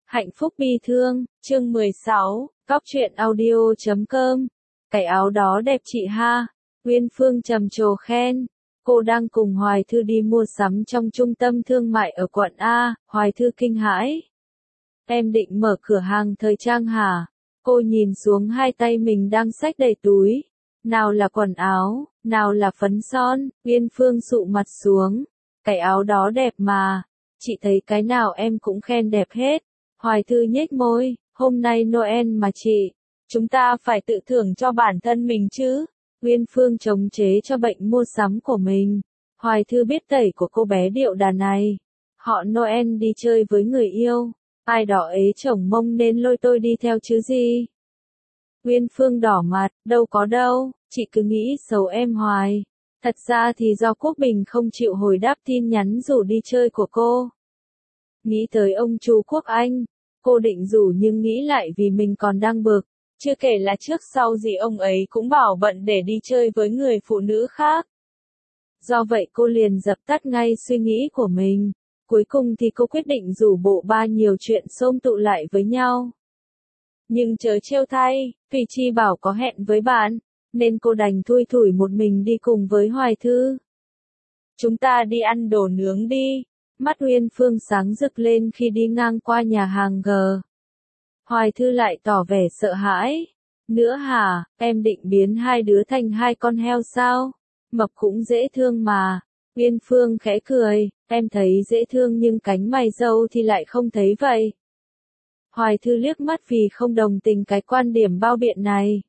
Hạnh phúc bi thương, chương 16, góc truyện audio.com. Cái áo đó đẹp chị ha. Uyên Phương trầm trồ khen. Cô đang cùng Hoài Thư đi mua sắm trong trung tâm thương mại ở quận A. Hoài Thư kinh hãi. Em định mở cửa hàng thời trang hả? Cô nhìn xuống hai tay mình đang xách đầy túi. Nào là quần áo, nào là phấn son. Uyên Phương sụ mặt xuống. Cái áo đó đẹp mà. Chị thấy cái nào em cũng khen đẹp hết. Hoài Thư nhếch môi, hôm nay Noel mà chị, chúng ta phải tự thưởng cho bản thân mình chứ. Uyên Phương chống chế cho bệnh mua sắm của mình. Hoài Thư biết tẩy của cô bé điệu đà này. Họ Noel đi chơi với người yêu, ai đó ấy chổng mông nên lôi tôi đi theo chứ gì. Uyên Phương đỏ mặt, đâu có đâu, chị cứ nghĩ xấu em hoài. Thật ra thì do Quốc Bình không chịu hồi đáp tin nhắn rủ đi chơi của cô. Nghĩ tới ông chú Quốc Anh, cô định rủ nhưng nghĩ lại vì mình còn đang bực, chưa kể là trước sau gì ông ấy cũng bảo bận để đi chơi với người phụ nữ khác. Do vậy cô liền dập tắt ngay suy nghĩ của mình, cuối cùng thì cô quyết định rủ bộ ba nhiều chuyện xôm tụ lại với nhau. Nhưng chớ trêu thay, Thùy Chi bảo có hẹn với bạn, nên cô đành thui thủi một mình đi cùng với Hoài Thư. Chúng ta đi ăn đồ nướng đi. Mắt Uyên Phương sáng rực lên khi đi ngang qua nhà hàng G. Hoài Thư lại tỏ vẻ sợ hãi. Nữa hả, em định biến hai đứa thành hai con heo sao? Mập cũng dễ thương mà. Uyên Phương khẽ cười, em thấy dễ thương nhưng cánh mày râu thì lại không thấy vậy. Hoài Thư liếc mắt vì không đồng tình cái quan điểm bao biện này.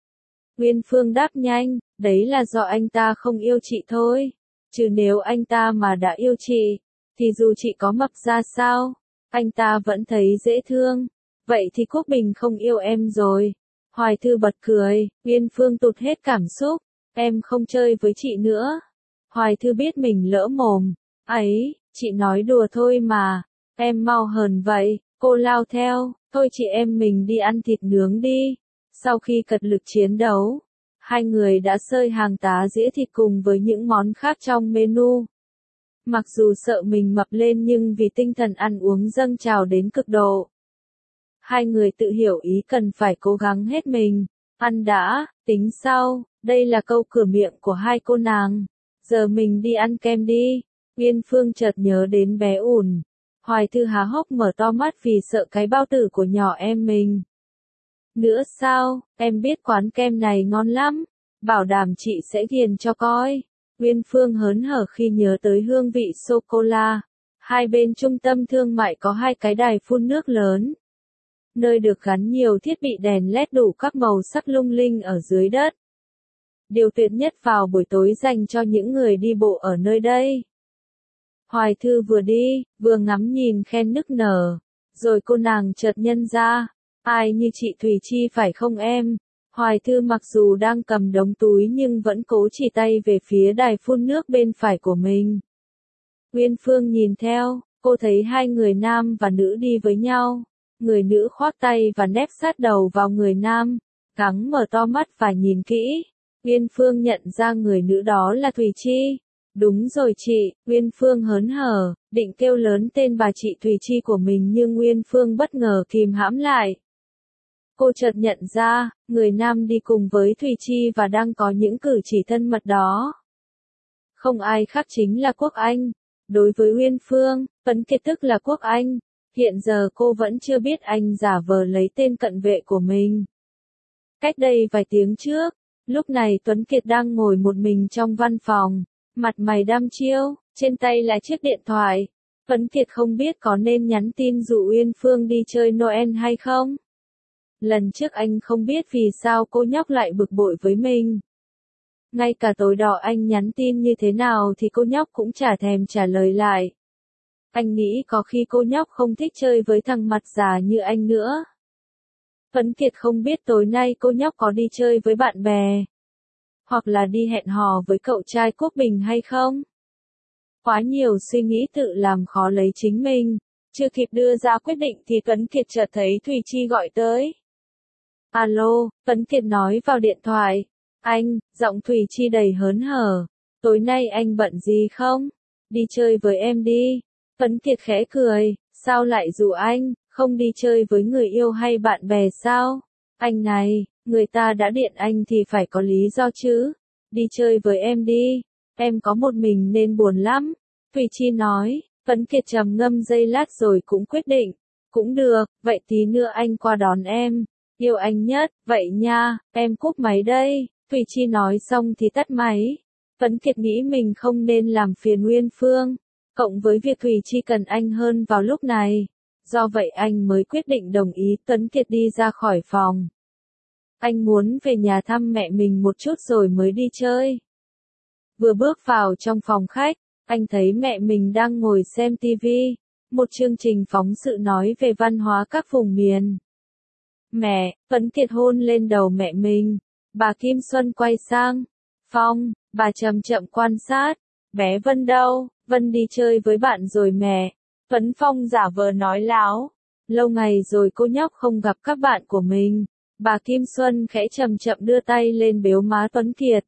Uyên Phương đáp nhanh, đấy là do anh ta không yêu chị thôi. Chứ nếu anh ta mà đã yêu chị, thì dù chị có mập ra sao, anh ta vẫn thấy dễ thương. Vậy thì Quốc Bình không yêu em rồi. Hoài Thư bật cười, Uyên Phương tụt hết cảm xúc. Em không chơi với chị nữa. Hoài Thư biết mình lỡ mồm. Ấy, chị nói đùa thôi mà. Em mau hờn vậy. Cô lao theo, thôi chị em mình đi ăn thịt nướng đi. Sau khi cật lực chiến đấu, hai người đã xơi hàng tá dĩa thịt cùng với những món khác trong menu. Mặc dù sợ mình mập lên nhưng vì tinh thần ăn uống dâng trào đến cực độ, hai người tự hiểu ý cần phải cố gắng hết mình. Ăn đã, tính sau, đây là câu cửa miệng của hai cô nàng. Giờ mình đi ăn kem đi. Uyên Phương chợt nhớ đến bé ủn. Hoài Thư há hốc mở to mắt vì sợ cái bao tử của nhỏ em mình. Nữa sao, em biết quán kem này ngon lắm, bảo đảm chị sẽ ghiền cho coi. Uyên Phương hớn hở khi nhớ tới hương vị sô-cô-la. Hai bên trung tâm thương mại có hai cái đài phun nước lớn, nơi được gắn nhiều thiết bị đèn LED đủ các màu sắc lung linh ở dưới đất. Điều tuyệt nhất vào buổi tối dành cho những người đi bộ ở nơi đây. Hoài Thư vừa đi, vừa ngắm nhìn khen nức nở. Rồi cô nàng chợt nhân ra, ai như chị Thùy Chi phải không em? Hoài Thư mặc dù đang cầm đống túi nhưng vẫn cố chỉ tay về phía đài phun nước bên phải của mình. Uyên Phương nhìn theo, cô thấy hai người nam và nữ đi với nhau. Người nữ khoác tay và nép sát đầu vào người nam, gắng mở to mắt và nhìn kỹ. Uyên Phương nhận ra người nữ đó là Thùy Chi. Đúng rồi chị, Uyên Phương hớn hở, định kêu lớn tên bà chị Thùy Chi của mình nhưng Uyên Phương bất ngờ kìm hãm lại. Cô chợt nhận ra, người nam đi cùng với Thùy Chi và đang có những cử chỉ thân mật đó. Không ai khác chính là Quốc Anh. Đối với Uyên Phương, Tuấn Kiệt tức là Quốc Anh. Hiện giờ cô vẫn chưa biết anh giả vờ lấy tên cận vệ của mình. Cách đây vài tiếng trước, lúc này Tuấn Kiệt đang ngồi một mình trong văn phòng, mặt mày đăm chiêu, trên tay là chiếc điện thoại. Tuấn Kiệt không biết có nên nhắn tin rủ Uyên Phương đi chơi Noel hay không. Lần trước anh không biết vì sao cô nhóc lại bực bội với mình. Ngay cả tối đó anh nhắn tin như thế nào thì cô nhóc cũng chả thèm trả lời lại. Anh nghĩ có khi cô nhóc không thích chơi với thằng mặt già như anh nữa. Tuấn Kiệt không biết tối nay cô nhóc có đi chơi với bạn bè, hoặc là đi hẹn hò với cậu trai Quốc Bình hay không. Quá nhiều suy nghĩ tự làm khó lấy chính mình. Chưa kịp đưa ra quyết định thì Tuấn Kiệt chợt thấy Thùy Chi gọi tới. Alo, Tuấn Kiệt nói vào điện thoại. Anh, giọng Thùy Chi đầy hớn hở. Tối nay anh bận gì không? Đi chơi với em đi. Tuấn Kiệt khẽ cười. Sao lại rủ anh? Không đi chơi với người yêu hay bạn bè sao? Anh này, người ta đã điện anh thì phải có lý do chứ. Đi chơi với em đi, em có một mình nên buồn lắm. Thùy Chi nói, Tuấn Kiệt trầm ngâm giây lát rồi cũng quyết định. Cũng được, vậy tí nữa anh qua đón em. Yêu anh nhất, vậy nha, em cúp máy đây. Thùy Chi nói xong thì tắt máy. Tuấn Kiệt nghĩ mình không nên làm phiền Uyên Phương, cộng với việc Thùy Chi cần anh hơn vào lúc này. Do vậy anh mới quyết định đồng ý Tuấn Kiệt đi ra khỏi phòng. Anh muốn về nhà thăm mẹ mình một chút rồi mới đi chơi. Vừa bước vào trong phòng khách, anh thấy mẹ mình đang ngồi xem TV, một chương trình phóng sự nói về văn hóa các vùng miền. Mẹ, Tuấn Kiệt hôn lên đầu mẹ mình. Bà Kim Xuân quay sang. Phong, bà chậm chậm quan sát. Bé Vân đâu? Vân đi chơi với bạn rồi mẹ. Tuấn Phong giả vờ nói láo. Lâu ngày rồi cô nhóc không gặp các bạn của mình. Bà Kim Xuân khẽ chậm chậm đưa tay lên bếu má Tuấn Kiệt.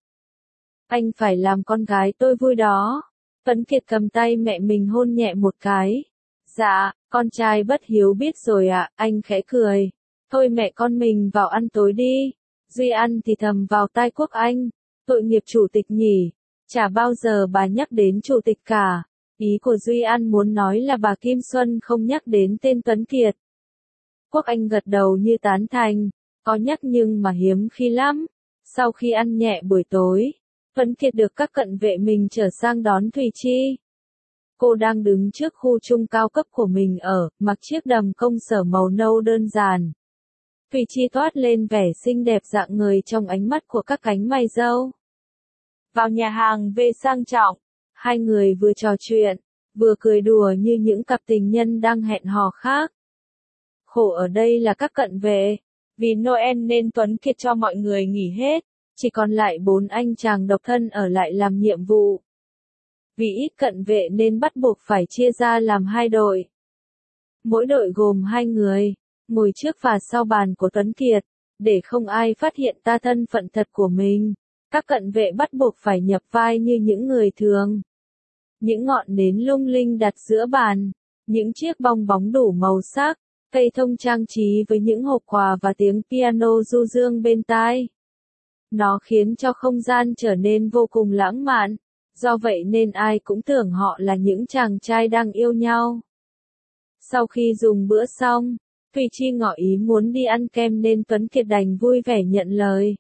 Anh phải làm con gái tôi vui đó. Tuấn Kiệt cầm tay mẹ mình hôn nhẹ một cái. Dạ, con trai bất hiếu biết rồi ạ, anh khẽ cười. Thôi mẹ con mình vào ăn tối đi. Duy An thì thầm vào tai Quốc Anh. Tội nghiệp chủ tịch nhỉ. Chả bao giờ bà nhắc đến chủ tịch cả. Ý của Duy An muốn nói là bà Kim Xuân không nhắc đến tên Tuấn Kiệt. Quốc Anh gật đầu như tán thành. Có nhắc nhưng mà hiếm khi lắm. Sau khi ăn nhẹ buổi tối, Tuấn Kiệt được các cận vệ mình chở sang đón Thùy Chi. Cô đang đứng trước khu chung cao cấp của mình ở, mặc chiếc đầm công sở màu nâu đơn giản. Thùy Chi toát lên vẻ xinh đẹp rạng ngời trong ánh mắt của các cánh mày râu. Vào nhà hàng về sang trọng, hai người vừa trò chuyện, vừa cười đùa như những cặp tình nhân đang hẹn hò khác. Khổ ở đây là các cận vệ, vì Noel nên Tuấn Kiệt cho mọi người nghỉ hết, chỉ còn lại 4 anh chàng độc thân ở lại làm nhiệm vụ. Vì ít cận vệ nên bắt buộc phải chia ra làm 2 đội. Mỗi đội gồm 2 người, ngồi trước và sau bàn của Tuấn Kiệt, để không ai phát hiện ra thân phận thật của mình. Các cận vệ bắt buộc phải nhập vai như những người thường. Những ngọn nến lung linh đặt giữa bàn, những chiếc bong bóng đủ màu sắc, cây thông trang trí với những hộp quà và tiếng piano du dương bên tai. Nó khiến cho không gian trở nên vô cùng lãng mạn, do vậy nên ai cũng tưởng họ là những chàng trai đang yêu nhau. Sau khi dùng bữa xong, Thùy Chi ngỏ ý muốn đi ăn kem nên Tuấn Kiệt đành vui vẻ nhận lời.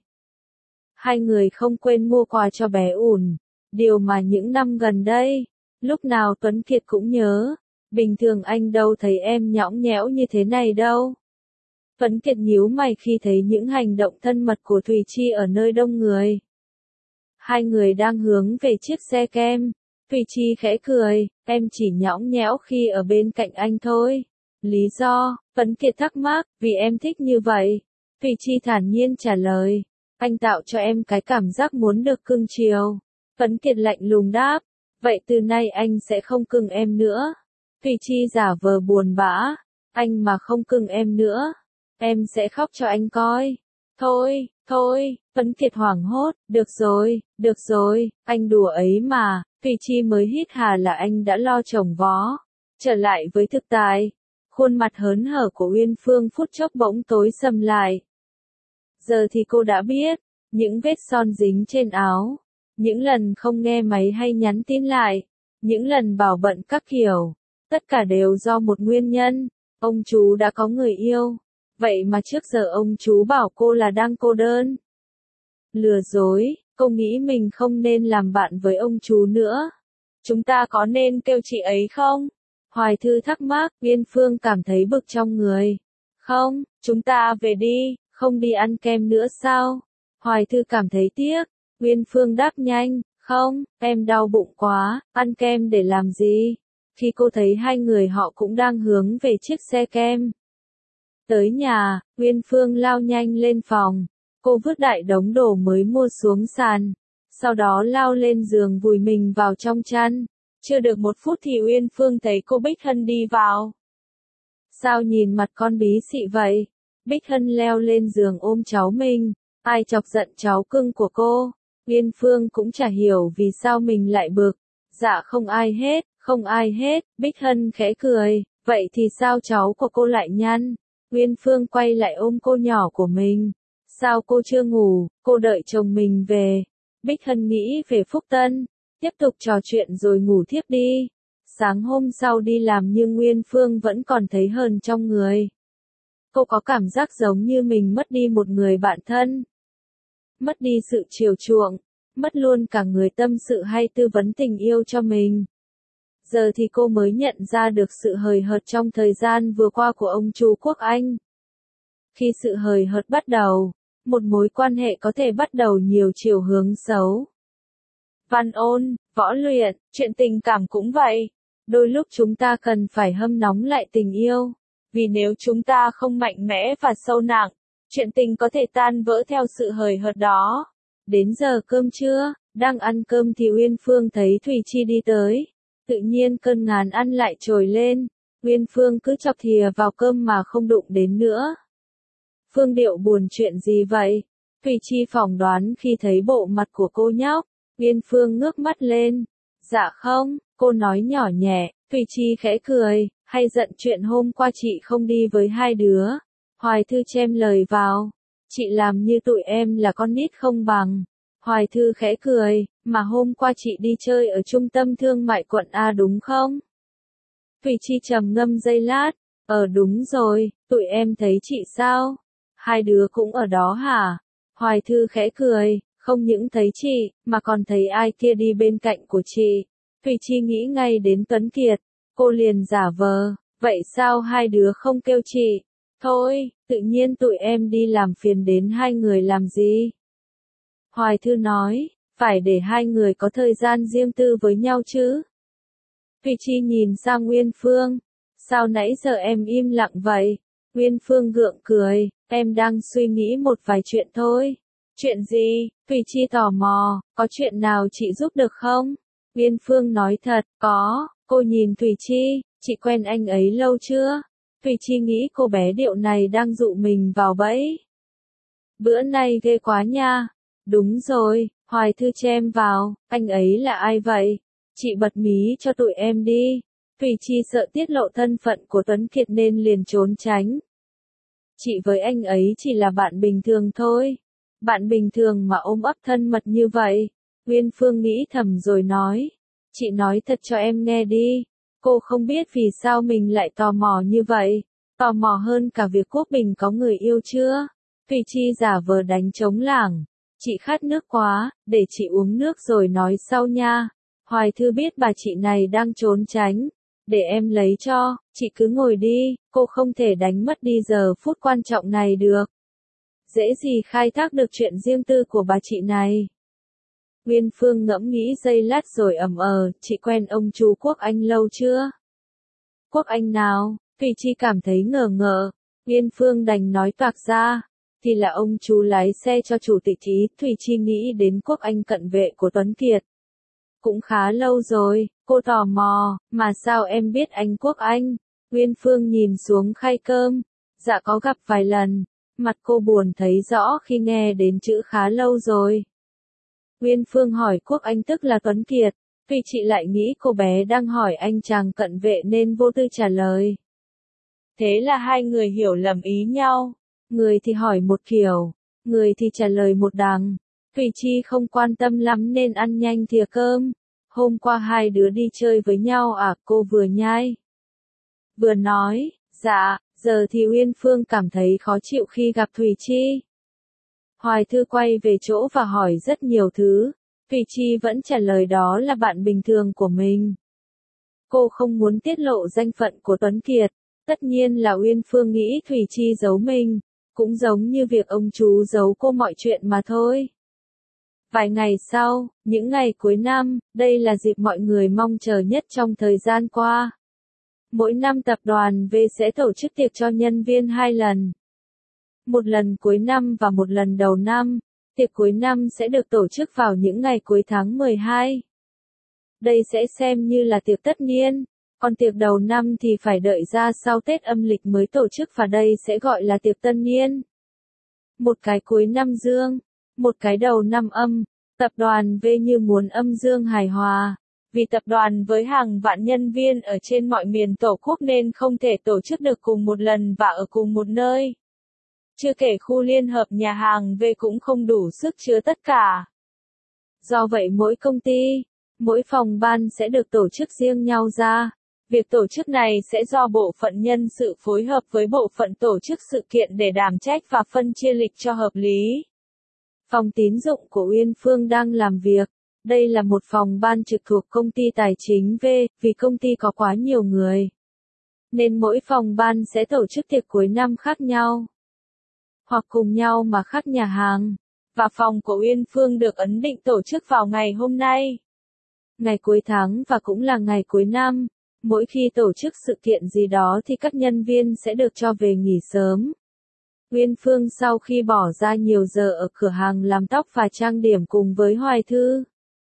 Hai người không quên mua quà cho bé ủn, điều mà những năm gần đây, lúc nào Tuấn Kiệt cũng nhớ. Bình thường anh đâu thấy em nhõng nhẽo như thế này đâu. Tuấn Kiệt nhíu mày khi thấy những hành động thân mật của Thùy Chi ở nơi đông người. Hai người đang hướng về chiếc xe kem. Thùy Chi khẽ cười, em chỉ nhõng nhẽo khi ở bên cạnh anh thôi. Lý do, Tuấn Kiệt thắc mắc, vì em thích như vậy. Thùy Chi thản nhiên trả lời, anh tạo cho em cái cảm giác muốn được cưng chiều. Tuấn Kiệt lạnh lùng đáp, vậy từ nay anh sẽ không cưng em nữa. Thùy Chi giả vờ buồn bã, anh mà không cưng em nữa, em sẽ khóc cho anh coi. Thôi, Tuấn Kiệt hoảng hốt, được rồi, anh đùa ấy mà. Thùy Chi mới hít hà là anh đã lo chồng vó. Trở lại với thực tại, khuôn mặt hớn hở của Uyên Phương phút chốc bỗng tối sầm lại. Giờ thì cô đã biết, những vết son dính trên áo, những lần không nghe máy hay nhắn tin lại, những lần bảo bận các kiểu, tất cả đều do một nguyên nhân, ông chú đã có người yêu. Vậy mà trước giờ ông chú bảo cô là đang cô đơn. Lừa dối, cô nghĩ mình không nên làm bạn với ông chú nữa. Chúng ta có nên kêu chị ấy không? Hoài Thư thắc mắc, Uyên Phương cảm thấy bực trong người. Không, chúng ta về đi, không đi ăn kem nữa sao? Hoài Thư cảm thấy tiếc. Uyên Phương đáp nhanh, không, em đau bụng quá, ăn kem để làm gì? Khi cô thấy hai người họ cũng đang hướng về chiếc xe kem. Tới nhà, Uyên Phương lao nhanh lên phòng. Cô vứt đại đống đồ mới mua xuống sàn. Sau đó lao lên giường vùi mình vào trong chăn. Chưa được 1 phút thì Uyên Phương thấy cô Bích Hân đi vào. Sao nhìn mặt con bí xị vậy? Bích Hân leo lên giường ôm cháu mình. Ai chọc giận cháu cưng của cô? Uyên Phương cũng chả hiểu vì sao mình lại bực. Dạ không ai hết, Bích Hân khẽ cười. Vậy thì sao cháu của cô lại nhăn? Nguyên Phương quay lại ôm cô nhỏ của mình. Sao cô chưa ngủ, cô đợi chồng mình về. Bích Hân nghĩ về Phúc Tân, tiếp tục trò chuyện rồi ngủ thiếp đi. Sáng hôm sau đi làm nhưng Nguyên Phương vẫn còn thấy hờn trong người. Cô có cảm giác giống như mình mất đi một người bạn thân. Mất đi sự chiều chuộng, mất luôn cả người tâm sự hay tư vấn tình yêu cho mình. Giờ thì cô mới nhận ra được sự hời hợt trong thời gian vừa qua của ông chú Quốc Anh. Khi sự hời hợt bắt đầu, một mối quan hệ có thể bắt đầu nhiều chiều hướng xấu. Văn ôn, võ luyện, chuyện tình cảm cũng vậy. Đôi lúc chúng ta cần phải hâm nóng lại tình yêu. Vì nếu chúng ta không mạnh mẽ và sâu nặng, chuyện tình có thể tan vỡ theo sự hời hợt đó. Đến giờ cơm trưa, đang ăn cơm thì Uyên Phương thấy Thùy Chi đi tới. Tự nhiên cơn ngán ăn lại trồi lên. Uyên Phương cứ chọc thìa vào cơm mà không đụng đến nữa. Phương Điệu buồn chuyện gì vậy? Thùy Chi phỏng đoán khi thấy bộ mặt của cô nhóc. Uyên Phương ngước mắt lên. Dạ không, cô nói nhỏ nhẹ. Thùy Chi khẽ cười, hay giận chuyện hôm qua chị không đi với hai đứa. Hoài Thư chen lời vào. Chị làm như tụi em là con nít không bằng. Hoài Thư khẽ cười, mà hôm qua chị đi chơi ở trung tâm thương mại quận A đúng không? Thùy Chi trầm ngâm giây lát. Đúng rồi, tụi em thấy chị sao? Hai đứa cũng ở đó hả? Hoài Thư khẽ cười, không những thấy chị, mà còn thấy ai kia đi bên cạnh của chị. Thùy Chi nghĩ ngay đến Tuấn Kiệt. Cô liền giả vờ, vậy sao hai đứa không kêu chị? Thôi, tự nhiên tụi em đi làm phiền đến hai người làm gì? Hoài Thư nói, phải để hai người có thời gian riêng tư với nhau chứ. Thùy Chi nhìn sang Nguyên Phương. Sao nãy giờ em im lặng vậy? Nguyên Phương gượng cười, em đang suy nghĩ một vài chuyện thôi. Chuyện gì? Thùy Chi tò mò, có chuyện nào chị giúp được không? Nguyên Phương nói thật, có. Cô nhìn Thùy Chi, chị quen anh ấy lâu chưa? Thùy Chi nghĩ cô bé điệu này đang dụ mình vào bẫy. Bữa nay ghê quá nha. Đúng rồi, Hoài Thư chen vào, anh ấy là ai vậy? Chị bật mí cho tụi em đi. Thùy Chi sợ tiết lộ thân phận của Tuấn Kiệt nên liền trốn tránh. Chị với anh ấy chỉ là bạn bình thường thôi. Bạn bình thường mà ôm ấp thân mật như vậy. Nguyên Phương nghĩ thầm rồi nói. Chị nói thật cho em nghe đi. Cô không biết vì sao mình lại tò mò như vậy. Tò mò hơn cả việc Quốc Bình có người yêu chưa? Thùy Chi giả vờ đánh trống lảng. Chị khát nước quá, để chị uống nước rồi nói sau nha. Hoài Thư biết bà chị này đang trốn tránh. Để em lấy cho, chị cứ ngồi đi, cô không thể đánh mất đi giờ phút quan trọng này được. Dễ gì khai thác được chuyện riêng tư của bà chị này. Nguyên Phương ngẫm nghĩ giây lát rồi chị quen ông chú Quốc Anh lâu chưa? Quốc Anh nào? Thùy Chi cảm thấy ngờ ngợ. Nguyên Phương đành nói toạc ra. Thì là ông chú lái xe cho chủ tịch Ý. Thùy Chi nghĩ đến Quốc Anh cận vệ của Tuấn Kiệt. Cũng khá lâu rồi, cô tò mò, mà sao em biết anh Quốc Anh? Nguyên Phương nhìn xuống khay cơm. Dạ có gặp vài lần. Mặt cô buồn thấy rõ khi nghe đến chữ khá lâu rồi. Nguyên Phương hỏi Quốc Anh tức là Tuấn Kiệt. Vì chị lại nghĩ cô bé đang hỏi anh chàng cận vệ nên vô tư trả lời. Thế là hai người hiểu lầm ý nhau. Người thì hỏi một kiểu, người thì trả lời một đằng. Thùy Chi không quan tâm lắm nên ăn nhanh thìa cơm. Hôm qua hai đứa đi chơi với nhau à? Cô vừa nhai vừa nói. Dạ, giờ thì Uyên Phương cảm thấy khó chịu khi gặp Thùy Chi. Hoài Thư quay về chỗ và hỏi rất nhiều thứ. Thùy Chi vẫn trả lời đó là bạn bình thường của mình. Cô không muốn tiết lộ danh phận của Tuấn Kiệt. Tất nhiên là Uyên Phương nghĩ Thùy Chi giấu mình. Cũng giống như việc ông chú giấu cô mọi chuyện mà thôi. Vài ngày sau, những ngày cuối năm, đây là dịp mọi người mong chờ nhất trong thời gian qua. Mỗi năm tập đoàn V sẽ tổ chức tiệc cho nhân viên 2 lần. Một lần cuối năm và một lần đầu năm. Tiệc cuối năm sẽ được tổ chức vào những ngày cuối tháng 12. Đây sẽ xem như là tiệc tất niên. Còn tiệc đầu năm thì phải đợi ra sau Tết âm lịch mới tổ chức và đây sẽ gọi là tiệc tân niên. Một cái cuối năm dương, một cái đầu năm âm. Tập đoàn V như muốn âm dương hài hòa. Vì tập đoàn với hàng vạn nhân viên ở trên mọi miền Tổ quốc nên không thể tổ chức được cùng một lần và ở cùng một nơi. Chưa kể khu liên hợp nhà hàng V cũng không đủ sức chứa tất cả. Do vậy mỗi công ty, mỗi phòng ban sẽ được tổ chức riêng nhau ra. Việc tổ chức này sẽ do bộ phận nhân sự phối hợp với bộ phận tổ chức sự kiện để đảm trách và phân chia lịch cho hợp lý. Phòng tín dụng của Uyên Phương đang làm việc. Đây là một phòng ban trực thuộc công ty tài chính V, vì công ty có quá nhiều người. Nên mỗi phòng ban sẽ tổ chức tiệc cuối năm khác nhau. Hoặc cùng nhau mà khác nhà hàng. Và phòng của Uyên Phương được ấn định tổ chức vào ngày hôm nay. Ngày cuối tháng và cũng là ngày cuối năm. Mỗi khi tổ chức sự kiện gì đó thì các nhân viên sẽ được cho về nghỉ sớm. Uyên Phương sau khi bỏ ra nhiều giờ ở cửa hàng làm tóc và trang điểm cùng với Hoài Thư.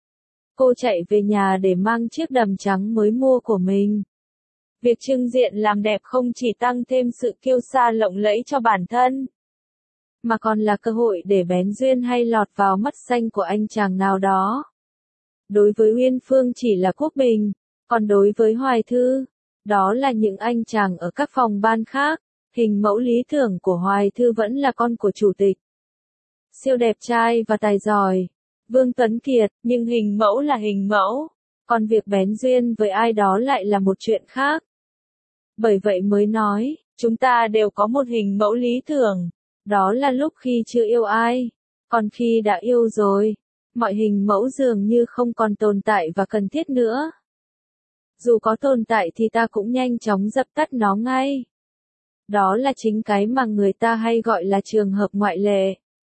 Cô chạy về nhà để mang chiếc đầm trắng mới mua của mình. Việc trưng diện làm đẹp không chỉ tăng thêm sự kiêu sa lộng lẫy cho bản thân, mà còn là cơ hội để bén duyên hay lọt vào mắt xanh của anh chàng nào đó. Đối với Uyên Phương chỉ là Quốc Bình, còn đối với Hoài Thư, đó là những anh chàng ở các phòng ban khác. Hình mẫu lý tưởng của Hoài Thư vẫn là con của chủ tịch. Siêu đẹp trai và tài giỏi, Vương Tuấn Kiệt, nhưng hình mẫu là hình mẫu, còn việc bén duyên với ai đó lại là một chuyện khác. Bởi vậy mới nói, chúng ta đều có một hình mẫu lý tưởng, đó là lúc khi chưa yêu ai, còn khi đã yêu rồi, mọi hình mẫu dường như không còn tồn tại và cần thiết nữa. Dù có tồn tại thì ta cũng nhanh chóng dập tắt nó ngay. Đó là chính cái mà người ta hay gọi là trường hợp ngoại lệ.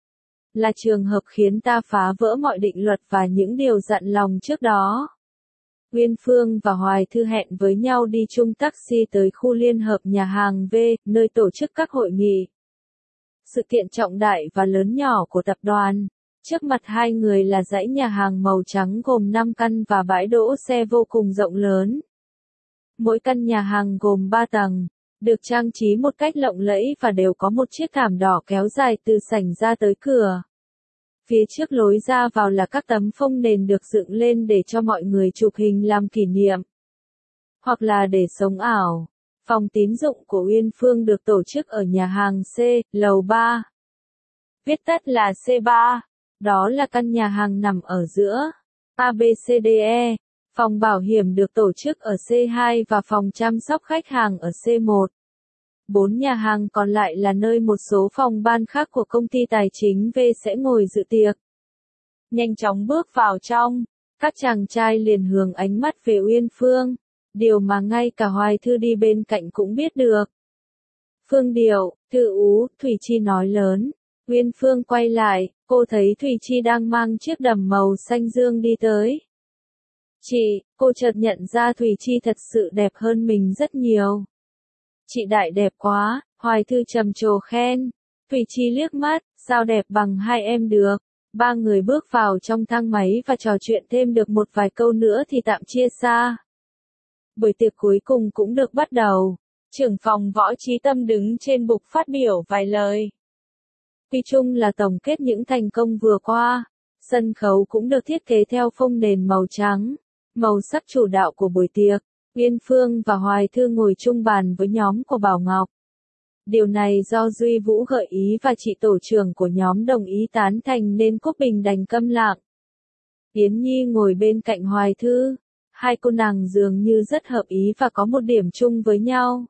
Là trường hợp khiến ta phá vỡ mọi định luật và những điều dặn lòng trước đó. Uyên Phương và Hoài Thư hẹn với nhau đi chung taxi tới khu liên hợp nhà hàng V, nơi tổ chức các hội nghị. Sự kiện trọng đại và lớn nhỏ của tập đoàn. Trước mặt hai người là dãy nhà hàng màu trắng gồm 5 căn và bãi đỗ xe vô cùng rộng lớn. Mỗi căn nhà hàng gồm 3 tầng, được trang trí một cách lộng lẫy và đều có một chiếc thảm đỏ kéo dài từ sảnh ra tới cửa. Phía trước lối ra vào là các tấm phông nền được dựng lên để cho mọi người chụp hình làm kỷ niệm, hoặc là để sống ảo. Phòng tín dụng của Uyên Phương được tổ chức ở nhà hàng C, lầu 3. Viết tắt là C3. Đó là căn nhà hàng nằm ở giữa ABCDE. Phòng bảo hiểm được tổ chức ở C2 và phòng chăm sóc khách hàng ở C1. 4 nhà hàng còn lại là nơi một số phòng ban khác của công ty tài chính V sẽ ngồi dự tiệc. Nhanh chóng bước vào trong, các chàng trai liền hướng ánh mắt về Uyên Phương, điều mà ngay cả Hoài Thư đi bên cạnh cũng biết được. Phương Điệu, Thư Ú, Thủy Chi nói lớn. Uyên Phương quay lại, cô thấy Thủy Chi đang mang chiếc đầm màu xanh dương đi tới. Chị, cô chợt nhận ra Thủy Chi thật sự đẹp hơn mình rất nhiều. Chị Đại đẹp quá, Hoài Thư trầm trồ khen. Thủy Chi liếc mắt, sao đẹp bằng hai em được. Ba người bước vào trong thang máy và trò chuyện thêm được một vài câu nữa thì tạm chia xa. Buổi tiệc cuối cùng cũng được bắt đầu. Trưởng phòng Võ Trí Tâm đứng trên bục phát biểu vài lời. Tuy chung là tổng kết những thành công vừa qua. Sân khấu cũng được thiết kế theo phông nền màu trắng, màu sắc chủ đạo của buổi tiệc. Uyên Phương và Hoài Thư ngồi chung bàn với nhóm của Bảo Ngọc. Điều này do Duy Vũ gợi ý và chị tổ trưởng của nhóm đồng ý tán thành nên Quốc Bình đành câm lặng. Yến Nhi ngồi bên cạnh Hoài Thư. Hai cô nàng dường như rất hợp ý và có một điểm chung với nhau.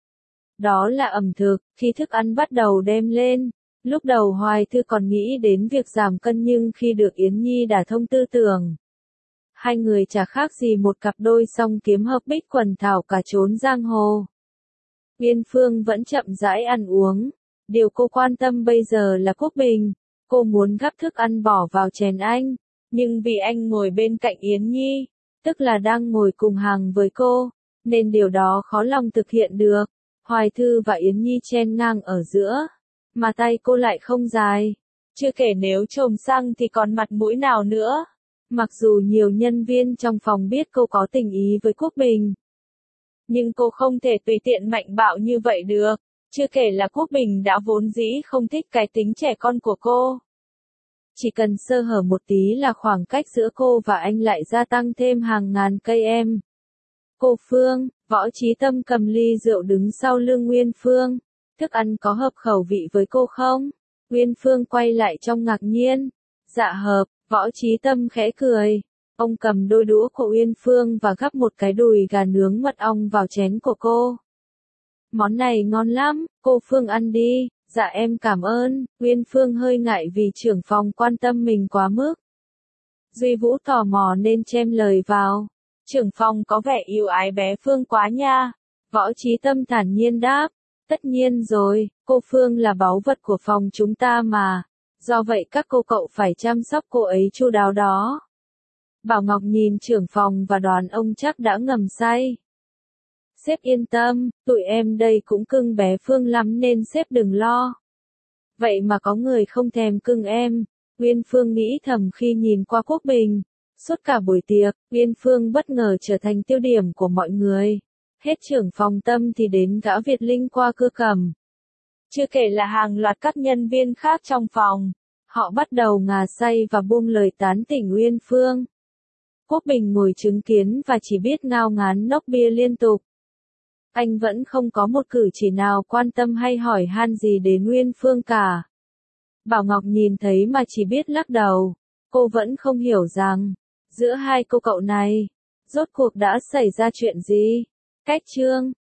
Đó là ẩm thực. Khi thức ăn bắt đầu đem lên, lúc đầu Hoài Thư còn nghĩ đến việc giảm cân nhưng khi được Yến Nhi đả thông tư tưởng, hai người chả khác gì một cặp đôi song kiếm hợp bích quần thảo cả chốn giang hồ. Uyên Phương vẫn chậm rãi ăn uống. Điều cô quan tâm bây giờ là Quốc Bình. Cô muốn gắp thức ăn bỏ vào chén anh. Nhưng vì anh ngồi bên cạnh Yến Nhi, tức là đang ngồi cùng hàng với cô, nên điều đó khó lòng thực hiện được. Hoài Thư và Yến Nhi chen ngang ở giữa, mà tay cô lại không dài. Chưa kể nếu chồm xăng thì còn mặt mũi nào nữa. Mặc dù nhiều nhân viên trong phòng biết cô có tình ý với Quốc Bình, nhưng cô không thể tùy tiện mạnh bạo như vậy được. Chưa kể là Quốc Bình đã vốn dĩ không thích cái tính trẻ con của cô. Chỉ cần sơ hở một tí là khoảng cách giữa cô và anh lại gia tăng thêm hàng ngàn cây em. Cô Phương, Võ Chí Tâm cầm ly rượu đứng sau lưng Nguyên Phương. Thức ăn có hợp khẩu vị với cô không? Nguyên Phương quay lại trong ngạc nhiên. Dạ hợp, Võ Chí Tâm khẽ cười. Ông cầm đôi đũa của Uyên Phương và gắp một cái đùi gà nướng mật ong vào chén của cô. Món này ngon lắm, cô Phương ăn đi. Dạ em cảm ơn. Uyên Phương hơi ngại vì trưởng phòng quan tâm mình quá mức. Duy Vũ tò mò nên chen lời vào. Trưởng phòng có vẻ yêu ái bé Phương quá nha. Võ Chí Tâm thản nhiên đáp. Tất nhiên rồi, cô Phương là báu vật của phòng chúng ta mà. Do vậy các cô cậu phải chăm sóc cô ấy chu đáo đó. Bảo Ngọc nhìn trưởng phòng và đoán ông chắc đã ngầm say. Sếp yên tâm, tụi em đây cũng cưng bé Phương lắm nên sếp đừng lo. Vậy mà có người không thèm cưng em. Nguyên Phương nghĩ thầm khi nhìn qua Quốc Bình. Suốt cả buổi tiệc, Nguyên Phương bất ngờ trở thành tiêu điểm của mọi người. Hết trưởng phòng Tâm thì đến gã Việt Linh qua cưa cầm. Chưa kể là hàng loạt các nhân viên khác trong phòng. Họ bắt đầu ngà say và buông lời tán tỉnh Nguyên Phương. Quốc Bình ngồi chứng kiến và chỉ biết ngao ngán nốc bia liên tục. Anh vẫn không có một cử chỉ nào quan tâm hay hỏi han gì đến Nguyên Phương cả. Bảo Ngọc nhìn thấy mà chỉ biết lắc đầu. Cô vẫn không hiểu rằng, giữa hai cô cậu này, rốt cuộc đã xảy ra chuyện gì. Cách chương